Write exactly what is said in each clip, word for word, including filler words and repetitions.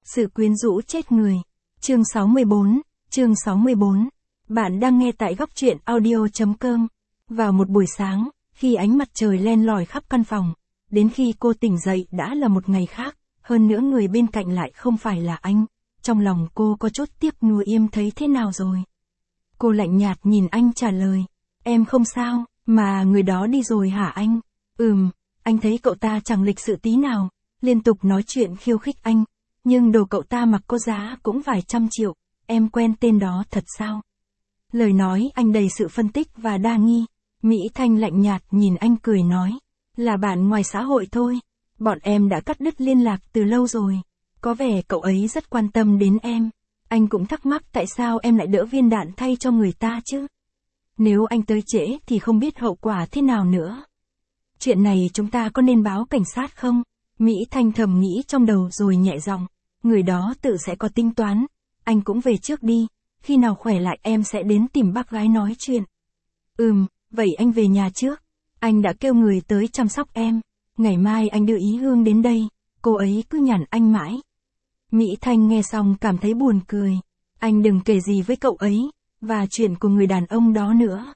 Sự quyến rũ chết người. Chương sáu mươi bốn, chương sáu mươi bốn. Bạn đang nghe tại góc truyện audio chấm com. Vào một buổi sáng, khi ánh mặt trời len lỏi khắp căn phòng, đến khi cô tỉnh dậy đã là một ngày khác, hơn nữa người bên cạnh lại không phải là anh. Trong lòng cô có chút tiếc nuối. Em thấy thế nào rồi? Cô lạnh nhạt nhìn anh trả lời. Em không sao, mà người đó đi rồi hả anh? Ừm, anh thấy cậu ta chẳng lịch sự tí nào, liên tục nói chuyện khiêu khích anh. Nhưng đồ cậu ta mặc có giá cũng vài trăm triệu, em quen tên đó thật sao? Lời nói anh đầy sự phân tích và đa nghi. Mỹ Thanh lạnh nhạt nhìn anh cười nói. Là bạn ngoài xã hội thôi. Bọn em đã cắt đứt liên lạc từ lâu rồi. Có vẻ cậu ấy rất quan tâm đến em. Anh cũng thắc mắc tại sao em lại đỡ viên đạn thay cho người ta chứ? Nếu anh tới trễ thì không biết hậu quả thế nào nữa. Chuyện này chúng ta có nên báo cảnh sát không? Mỹ Thanh thầm nghĩ trong đầu rồi nhẹ giọng. Người đó tự sẽ có tính toán. Anh cũng về trước đi. Khi nào khỏe lại em sẽ đến tìm bác gái nói chuyện. Ừm, vậy anh về nhà trước. Anh đã kêu người tới chăm sóc em. Ngày mai anh đưa Ý Hương đến đây. Cô ấy cứ nhằn anh mãi. Mỹ Thanh nghe xong cảm thấy buồn cười. Anh đừng kể gì với cậu ấy. Và chuyện của người đàn ông đó nữa.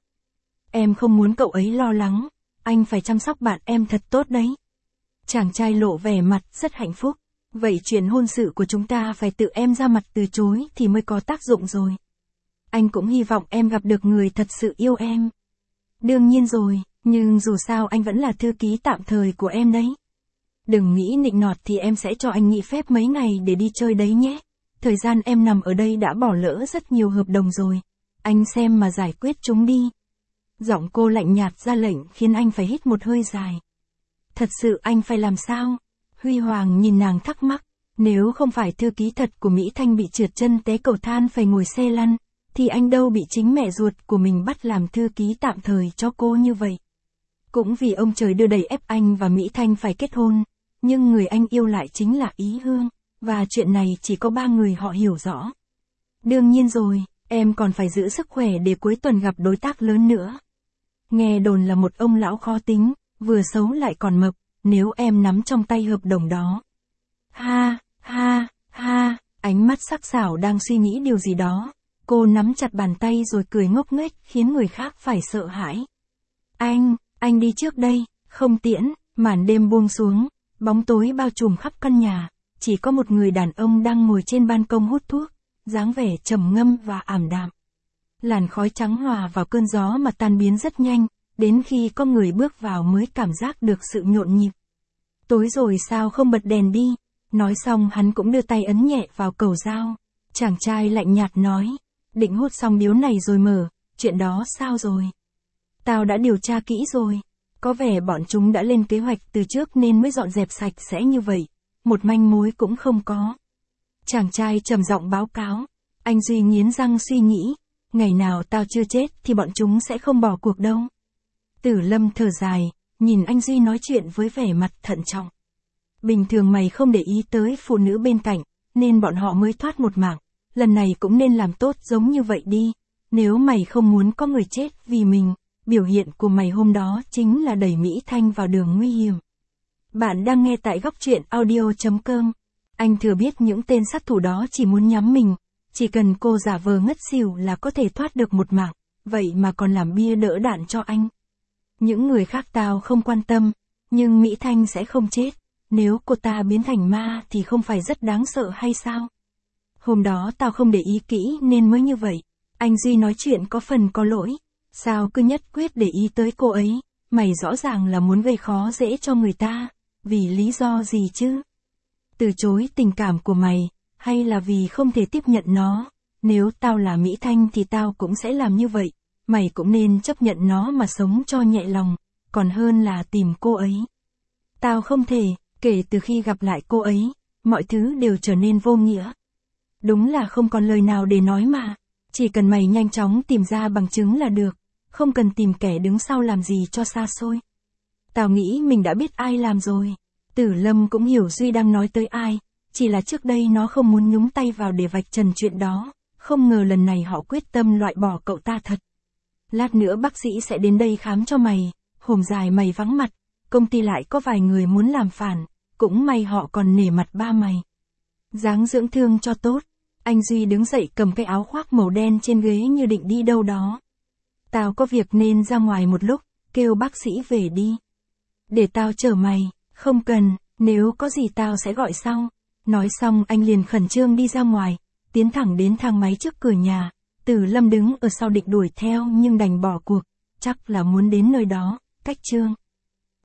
Em không muốn cậu ấy lo lắng. Anh phải chăm sóc bạn em thật tốt đấy. Chàng trai lộ vẻ mặt rất hạnh phúc. Vậy chuyện hôn sự của chúng ta phải tự em ra mặt từ chối thì mới có tác dụng rồi. Anh cũng hy vọng em gặp được người thật sự yêu em. Đương nhiên rồi, nhưng dù sao anh vẫn là thư ký tạm thời của em đấy. Đừng nghĩ nịnh nọt thì em sẽ cho anh nghỉ phép mấy ngày để đi chơi đấy nhé. Thời gian em nằm ở đây đã bỏ lỡ rất nhiều hợp đồng rồi. Anh xem mà giải quyết chúng đi. Giọng cô lạnh nhạt ra lệnh khiến anh phải hít một hơi dài. Thật sự anh phải làm sao? Huy Hoàng nhìn nàng thắc mắc. Nếu không phải thư ký thật của Mỹ Thanh bị trượt chân té cầu thang phải ngồi xe lăn, thì anh đâu bị chính mẹ ruột của mình bắt làm thư ký tạm thời cho cô như vậy. Cũng vì ông trời đưa đẩy ép anh và Mỹ Thanh phải kết hôn, nhưng người anh yêu lại chính là Ý Hương, và chuyện này chỉ có ba người họ hiểu rõ. Đương nhiên rồi, em còn phải giữ sức khỏe để cuối tuần gặp đối tác lớn nữa. Nghe đồn là một ông lão khó tính, vừa xấu lại còn mập, nếu em nắm trong tay hợp đồng đó. Ha, ha, ha, ánh mắt sắc sảo đang suy nghĩ điều gì đó. Cô nắm chặt bàn tay rồi cười ngốc nghếch khiến người khác phải sợ hãi. Anh, anh đi trước đây, không tiễn, màn đêm buông xuống, bóng tối bao trùm khắp căn nhà, chỉ có một người đàn ông đang ngồi trên ban công hút thuốc, dáng vẻ trầm ngâm và ảm đạm. Làn khói trắng hòa vào cơn gió mà tan biến rất nhanh, đến khi có người bước vào mới cảm giác được sự nhộn nhịp. Tối rồi sao không bật đèn đi? Nói xong hắn cũng đưa tay ấn nhẹ vào cầu dao. Chàng trai lạnh nhạt nói. Định hút xong điếu này rồi mở, chuyện đó sao rồi? Tao đã điều tra kỹ rồi. Có vẻ bọn chúng đã lên kế hoạch từ trước nên mới dọn dẹp sạch sẽ như vậy. Một manh mối cũng không có. Chàng trai trầm giọng báo cáo. Anh Duy nghiến răng suy nghĩ. Ngày nào tao chưa chết thì bọn chúng sẽ không bỏ cuộc đâu. Tử Lâm thở dài, nhìn anh Duy nói chuyện với vẻ mặt thận trọng. Bình thường mày không để ý tới phụ nữ bên cạnh, nên bọn họ mới thoát một mạng. Lần này cũng nên làm tốt giống như vậy đi. Nếu mày không muốn có người chết vì mình, biểu hiện của mày hôm đó chính là đẩy Mỹ Thanh vào đường nguy hiểm. Bạn đang nghe tại góc truyện audio chấm com. Anh thừa biết những tên sát thủ đó chỉ muốn nhắm mình. Chỉ cần cô giả vờ ngất xỉu là có thể thoát được một mạng. Vậy mà còn làm bia đỡ đạn cho anh. Những người khác tao không quan tâm, nhưng Mỹ Thanh sẽ không chết. Nếu cô ta biến thành ma thì không phải rất đáng sợ hay sao? Hôm đó tao không để ý kỹ nên mới như vậy. Anh Duy nói chuyện có phần có lỗi. Sao cứ nhất quyết để ý tới cô ấy? Mày rõ ràng là muốn gây khó dễ cho người ta. Vì lý do gì chứ? Từ chối tình cảm của mày, hay là vì không thể tiếp nhận nó? Nếu tao là Mỹ Thanh thì tao cũng sẽ làm như vậy. Mày cũng nên chấp nhận nó mà sống cho nhẹ lòng, còn hơn là tìm cô ấy. Tao không thể, kể từ khi gặp lại cô ấy, mọi thứ đều trở nên vô nghĩa. Đúng là không còn lời nào để nói mà. Chỉ cần mày nhanh chóng tìm ra bằng chứng là được. Không cần tìm kẻ đứng sau làm gì cho xa xôi. Tao nghĩ mình đã biết ai làm rồi. Tử Lâm cũng hiểu Duy đang nói tới ai. Chỉ là trước đây nó không muốn nhúng tay vào để vạch trần chuyện đó. Không ngờ lần này họ quyết tâm loại bỏ cậu ta thật. Lát nữa bác sĩ sẽ đến đây khám cho mày. Hôm dài mày vắng mặt. Công ty lại có vài người muốn làm phản. Cũng may họ còn nể mặt ba mày. Dáng dưỡng thương cho tốt. Anh Duy đứng dậy cầm cái áo khoác màu đen trên ghế như định đi đâu đó. Tao có việc nên ra ngoài một lúc, kêu bác sĩ về đi. Để tao chở mày, không cần, nếu có gì tao sẽ gọi sau. Nói xong anh liền khẩn trương đi ra ngoài, tiến thẳng đến thang máy trước cửa nhà. Từ Lâm đứng ở sau định đuổi theo nhưng đành bỏ cuộc, chắc là muốn đến nơi đó, cách Trương